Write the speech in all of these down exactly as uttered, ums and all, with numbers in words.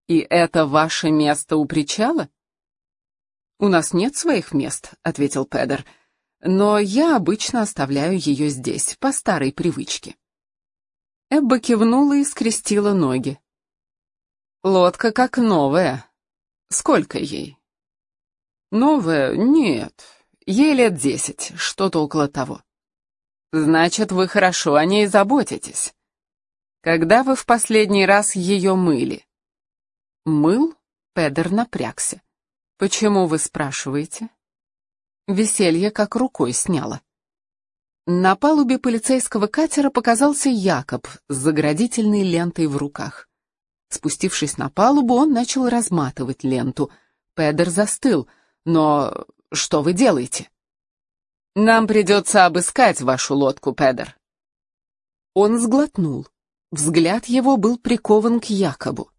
«И это ваше место у причала?» «У нас нет своих мест», — ответил Педер, «но я обычно оставляю ее здесь, по старой привычке». Эбба кивнула и скрестила ноги. «Лодка как новая. Сколько ей?» «Новая? Нет. Ей лет десять, что-то около того». «Значит, вы хорошо о ней заботитесь. Когда вы в последний раз ее мыли?» «Мыл?» — Педер напрягся. «Почему вы спрашиваете?» Веселье как рукой сняло. На палубе полицейского катера показался Якоб с заградительной лентой в руках. Спустившись на палубу, он начал разматывать ленту. Педер застыл. «Но что вы делаете?» «Нам придется обыскать вашу лодку, Педер». Он сглотнул. Взгляд его был прикован к Якобу.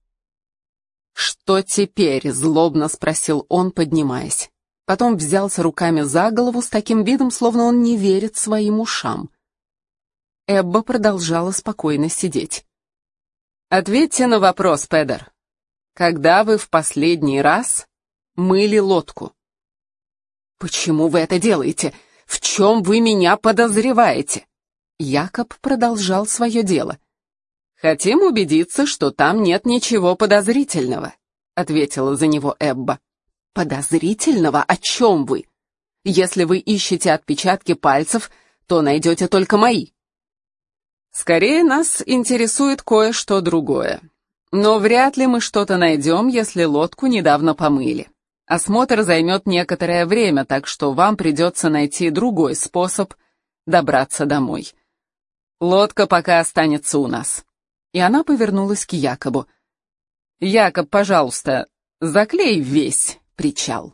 «Что теперь?» — злобно спросил он, поднимаясь. Потом взялся руками за голову с таким видом, словно он не верит своим ушам. Эбба продолжала спокойно сидеть. «Ответьте на вопрос, Педер. Когда вы в последний раз мыли лодку?» «Почему вы это делаете? В чем вы меня подозреваете?» Якоб продолжал свое дело. «Хотим убедиться, что там нет ничего подозрительного», — ответила за него Эбба. «Подозрительного? О чем вы? Если вы ищете отпечатки пальцев, то найдете только мои». «Скорее нас интересует кое-что другое. Но вряд ли мы что-то найдем, если лодку недавно помыли. Осмотр займет некоторое время, так что вам придется найти другой способ добраться домой. Лодка пока останется у нас». И она повернулась к Якобу. «Якоб, пожалуйста, заклей весь причал».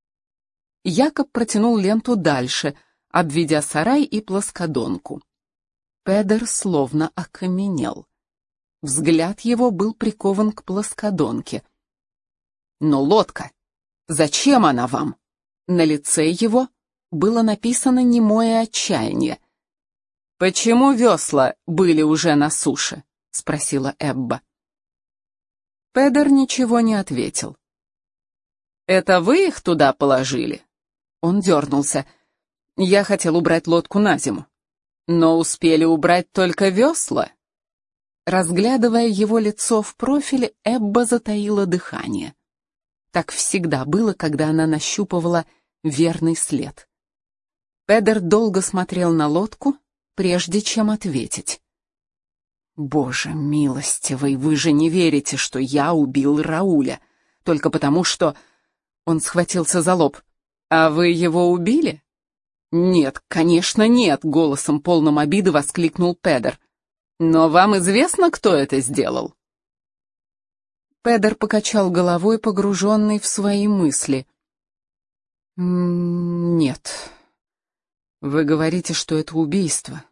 Якоб протянул ленту дальше, обведя сарай и плоскодонку. Педер словно окаменел. Взгляд его был прикован к плоскодонке. «Но лодка, зачем она вам?» На лице его было написано немое отчаяние. «Почему весла были уже на суше?» — спросила Эбба. Педер ничего не ответил. «Это вы их туда положили?» Он дернулся. «Я хотел убрать лодку на зиму. Но успели убрать только весла?» Разглядывая его лицо в профиле, Эбба затаила дыхание. Так всегда было, когда она нащупывала верный след. Педер долго смотрел на лодку, прежде чем ответить. «Боже милостивый, вы же не верите, что я убил Рауля, только потому что...» Он схватился за лоб. «А вы его убили?» «Нет, конечно, нет», — голосом полным обиды воскликнул Педер. «Но вам известно, кто это сделал?» Педер покачал головой, погруженный в свои мысли. «Нет. Вы говорите, что это убийство.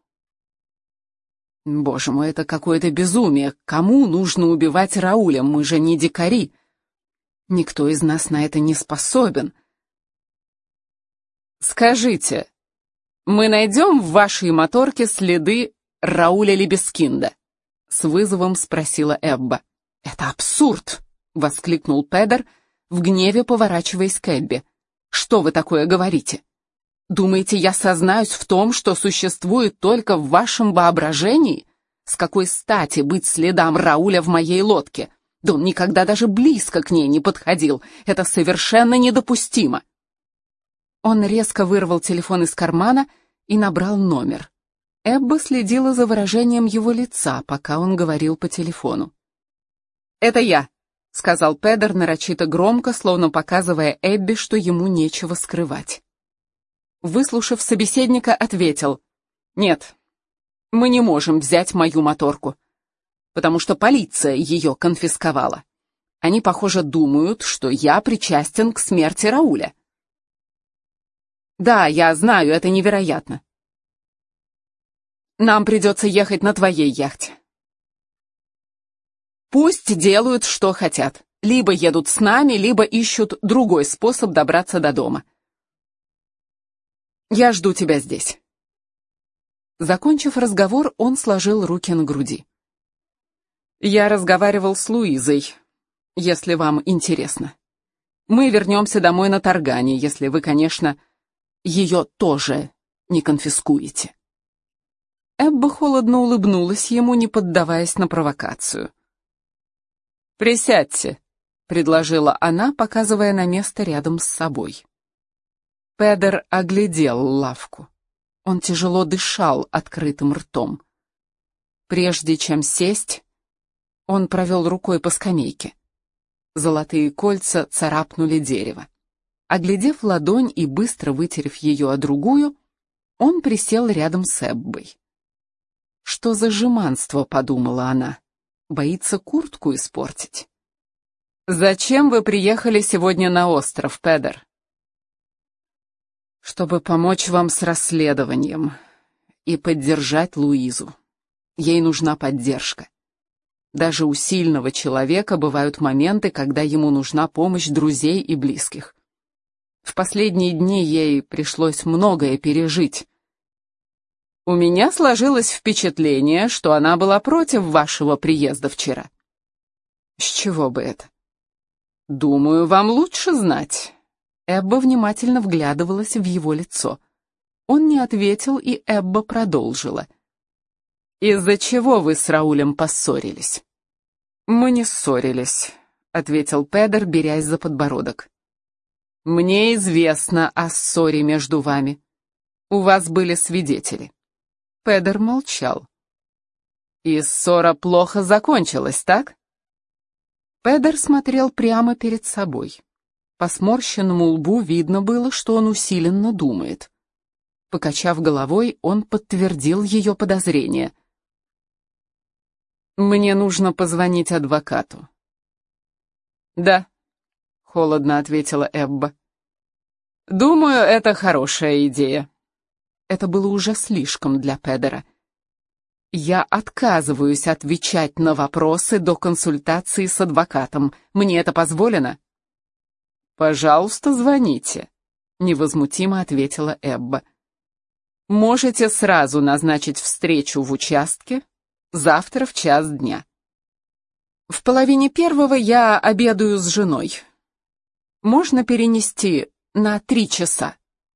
Боже мой, это какое-то безумие. Кому нужно убивать Рауля? Мы же не дикари. Никто из нас на это не способен. Скажите, мы найдем в вашей моторке следы Рауля Либескинда?» С вызовом спросила Эбба. «Это абсурд!» — воскликнул Педер, в гневе поворачиваясь к Эббе. «Что вы такое говорите? Думаете, я сознаюсь в том, что существует только в вашем воображении? С какой стати быть следам Рауля в моей лодке? Да он никогда даже близко к ней не подходил. Это совершенно недопустимо!» Он резко вырвал телефон из кармана и набрал номер. Эбба следила за выражением его лица, пока он говорил по телефону. «Это я», — сказал Педер нарочито громко, словно показывая Эбби, что ему нечего скрывать. Выслушав собеседника, ответил: «Нет, мы не можем взять мою моторку, потому что полиция ее конфисковала. Они, похоже, думают, что я причастен к смерти Рауля». «Да, я знаю, это невероятно. Нам придется ехать на твоей яхте». «Пусть делают, что хотят. Либо едут с нами, либо ищут другой способ добраться до дома. Я жду тебя здесь». Закончив разговор, он сложил руки на груди. «Я разговаривал с Луизой. если вам интересно. Мы вернемся домой на Таргане, если вы, конечно, ее тоже не конфискуете». Эбба холодно улыбнулась ему, не поддаваясь на провокацию. «Присядьте», — предложила она, показывая на место рядом с собой. Педер оглядел лавку. Он тяжело дышал открытым ртом. Прежде чем сесть, он провел рукой по скамейке. Золотые кольца царапнули дерево. Оглядев ладонь и быстро вытерев ее о другую, он присел рядом с Эббой. «Что за жеманство?» — подумала она. «Боится куртку испортить». «Зачем вы приехали сегодня на остров, Педер?» «Чтобы помочь вам с расследованием и поддержать Луизу. Ей нужна поддержка. Даже у сильного человека бывают моменты, когда ему нужна помощь друзей и близких. В последние дни ей пришлось многое пережить. У меня сложилось впечатление, что она была против вашего приезда вчера». «С чего бы это?» «Думаю, вам лучше знать». Эбба внимательно вглядывалась в его лицо. Он не ответил, и Эбба продолжила. «Из-за чего вы с Раулем поссорились?» «Мы не ссорились», — ответил Педер, берясь за подбородок. «Мне известно о ссоре между вами. У вас были свидетели». Педер молчал. «И ссора плохо закончилась, так?» Педер смотрел прямо перед собой. По сморщенному лбу видно было, что он усиленно думает. Покачав головой, он подтвердил ее подозрение. «Мне нужно позвонить адвокату». «Да», — холодно ответила Эбба. «Думаю, это хорошая идея». Это было уже слишком для Педера. «Я отказываюсь отвечать на вопросы до консультации с адвокатом. Мне это позволено?» «Пожалуйста, звоните», — невозмутимо ответила Эбба. «Можете сразу назначить встречу в участке завтра в час дня. В половине первого я обедаю с женой. Можно перенести на три часа».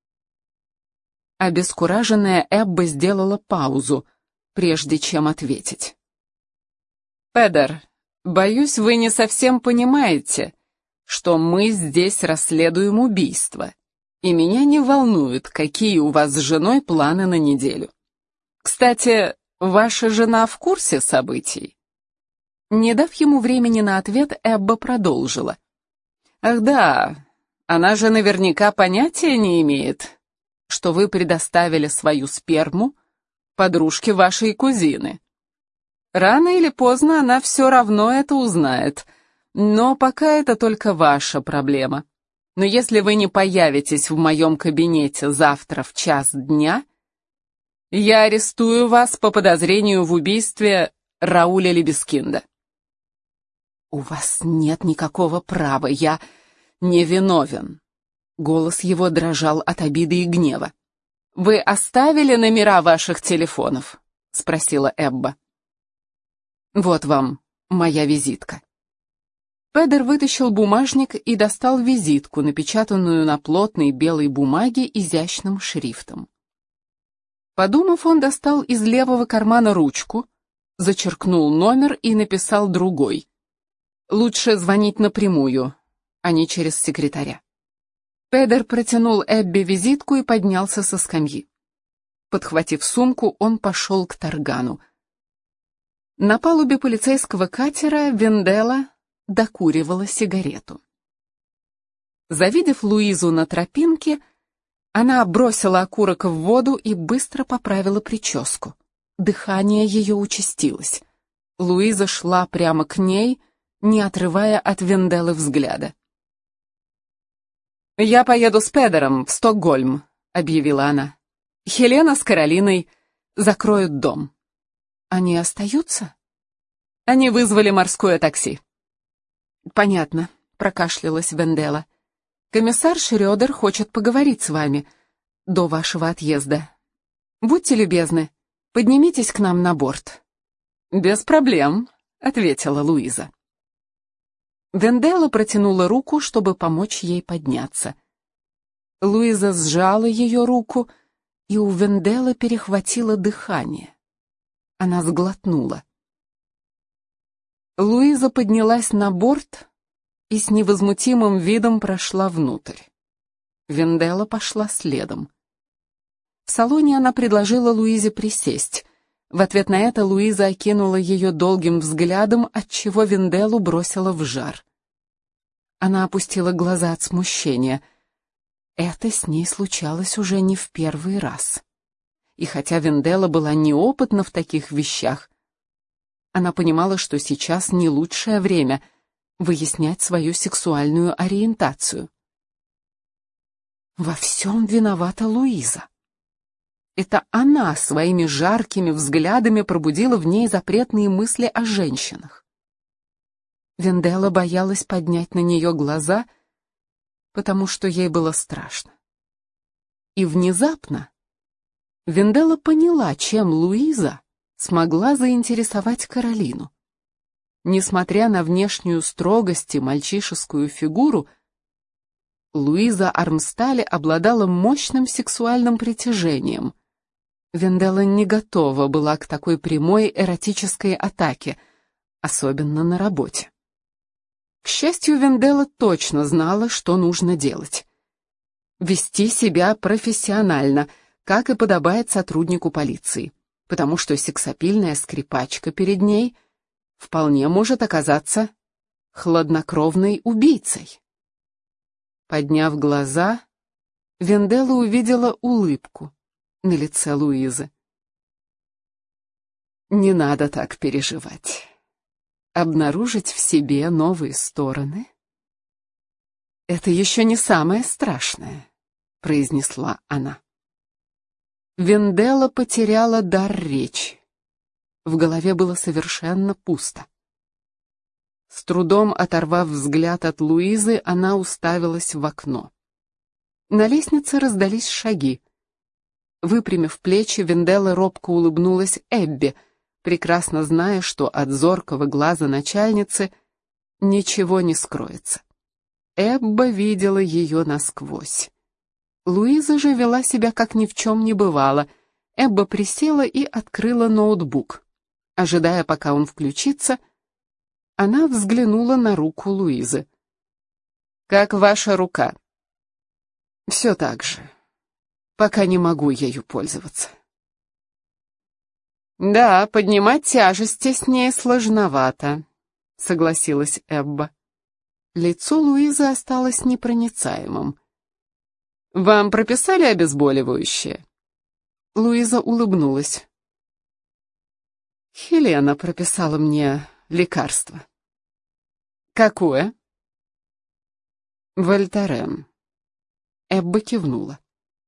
Обескураженная Эбба сделала паузу, прежде чем ответить. «Педер, боюсь, вы не совсем понимаете, что мы здесь расследуем убийство, и меня не волнует, какие у вас с женой планы на неделю. Кстати, ваша жена в курсе событий?» Не дав ему времени на ответ, Эбба продолжила. «Ах да, она же наверняка понятия не имеет, что вы предоставили свою сперму подружке вашей кузины. Рано или поздно она все равно это узнает, но пока это только ваша проблема. Но если вы не появитесь в моем кабинете завтра в час дня, я арестую вас по подозрению в убийстве Рауля Либескинда». «У вас нет никакого права, я невиновен». Голос его дрожал от обиды и гнева. «Вы оставили номера ваших телефонов?» — спросила Эбба. «Вот вам моя визитка». Педер вытащил бумажник и достал визитку, напечатанную на плотной белой бумаге изящным шрифтом. Подумав, он достал из левого кармана ручку, зачеркнул номер и написал другой. «Лучше звонить напрямую, а не через секретаря». Педер протянул Эббе визитку и поднялся со скамьи. Подхватив сумку, он пошел к Таргану. На палубе полицейского катера Венделла докуривала сигарету. Завидев Луизу на тропинке, она бросила окурок в воду и быстро поправила прическу. Дыхание ее участилось. Луиза шла прямо к ней, не отрывая от Венделлы взгляда. «Я поеду с Педером в Стокгольм», — объявила она. «Хелена с Каролиной закроют дом». «Они остаются?» «Они вызвали морское такси». «Понятно», — прокашлялась Венделла. «Комиссар Шрёдер хочет поговорить с вами до вашего отъезда. Будьте любезны, поднимитесь к нам на борт». «Без проблем», — ответила Луиза. Венделла протянула руку, чтобы помочь ей подняться. Луиза сжала ее руку, и у Венделлы перехватило дыхание. Она сглотнула. Луиза поднялась на борт и с невозмутимым видом прошла внутрь. Венделла пошла следом. В салоне она предложила Луизе присесть. В ответ на это Луиза окинула ее долгим взглядом, отчего Венделлу бросила в жар. Она опустила глаза от смущения. Это с ней случалось уже не в первый раз. И хотя Венделла была неопытна в таких вещах, она понимала, что сейчас не лучшее время выяснять свою сексуальную ориентацию. Во всем виновата Луиза. Это она своими жаркими взглядами пробудила в ней запретные мысли о женщинах. Венделла боялась поднять на нее глаза, потому что ей было страшно. И внезапно Венделла поняла, чем Луиза смогла заинтересовать Каролину. Несмотря на внешнюю строгость и мальчишескую фигуру, Луиза Армстале обладала мощным сексуальным притяжением. Венделла не готова была к такой прямой эротической атаке, особенно на работе. К счастью, Венделла точно знала, что нужно делать. Вести себя профессионально, как и подобает сотруднику полиции, потому что сексапильная скрипачка перед ней вполне может оказаться хладнокровной убийцей. Подняв глаза, Венделла увидела улыбку на лице Луизы. Не надо так переживать. Обнаружить в себе новые стороны — это еще не самое страшное, произнесла она. Венделла потеряла дар речи. В голове было совершенно пусто. С трудом оторвав взгляд от Луизы, она уставилась в окно. На лестнице раздались шаги. Выпрямив плечи, Венделла робко улыбнулась Эбби, прекрасно зная, что от зоркого глаза начальницы ничего не скроется. Эбба видела ее насквозь. Луиза же вела себя, как ни в чем не бывало. Эбба присела и открыла ноутбук. Ожидая, пока он включится, она взглянула на руку Луизы. «Как ваша рука?» «Все так же. Пока не могу ею пользоваться». «Да, поднимать тяжести с ней сложновато», — согласилась Эбба. Лицо Луизы осталось непроницаемым. «Вам прописали обезболивающее?» Луиза улыбнулась. «Хелена прописала мне лекарство». «Какое?» «Вольтарен». Эбба кивнула.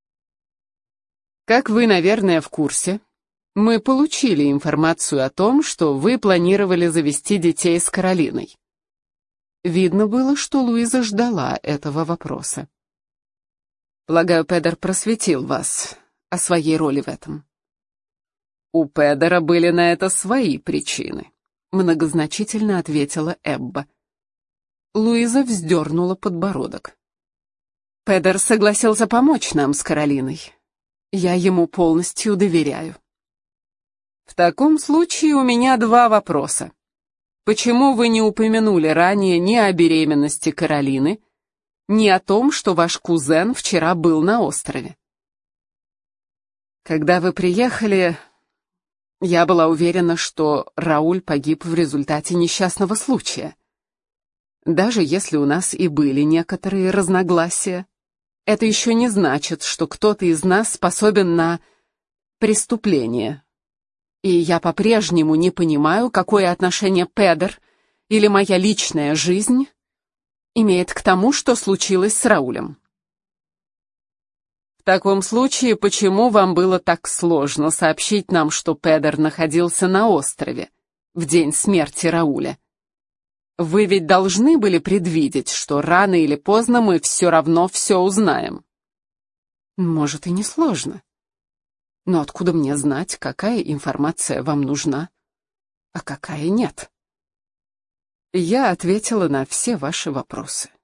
«Как вы, наверное, в курсе, мы получили информацию о том, что вы планировали завести детей с Каролиной». Видно было, что Луиза ждала этого вопроса. «Полагаю, Педер просветил вас о своей роли в этом». «У Педера были на это свои причины», — многозначительно ответила Эбба. Луиза вздернула подбородок. «Педер согласился помочь нам с Каролиной. Я ему полностью доверяю». «В таком случае у меня два вопроса. Почему вы не упомянули ранее ни о беременности Каролины, ни о том, что ваш кузен вчера был на острове?» «Когда вы приехали, я была уверена, что Рауль погиб в результате несчастного случая. Даже если у нас и были некоторые разногласия, это еще не значит, что кто-то из нас способен на преступление. И я по-прежнему не понимаю, какое отношение Педер или моя личная жизнь имеет к тому, что случилось с Раулем». «В таком случае, почему вам было так сложно сообщить нам, что Педер находился на острове в день смерти Рауля? Вы ведь должны были предвидеть, что рано или поздно мы все равно все узнаем». «Может, и не сложно. Но откуда мне знать, какая информация вам нужна, а какая нет?» Я ответила на все ваши вопросы.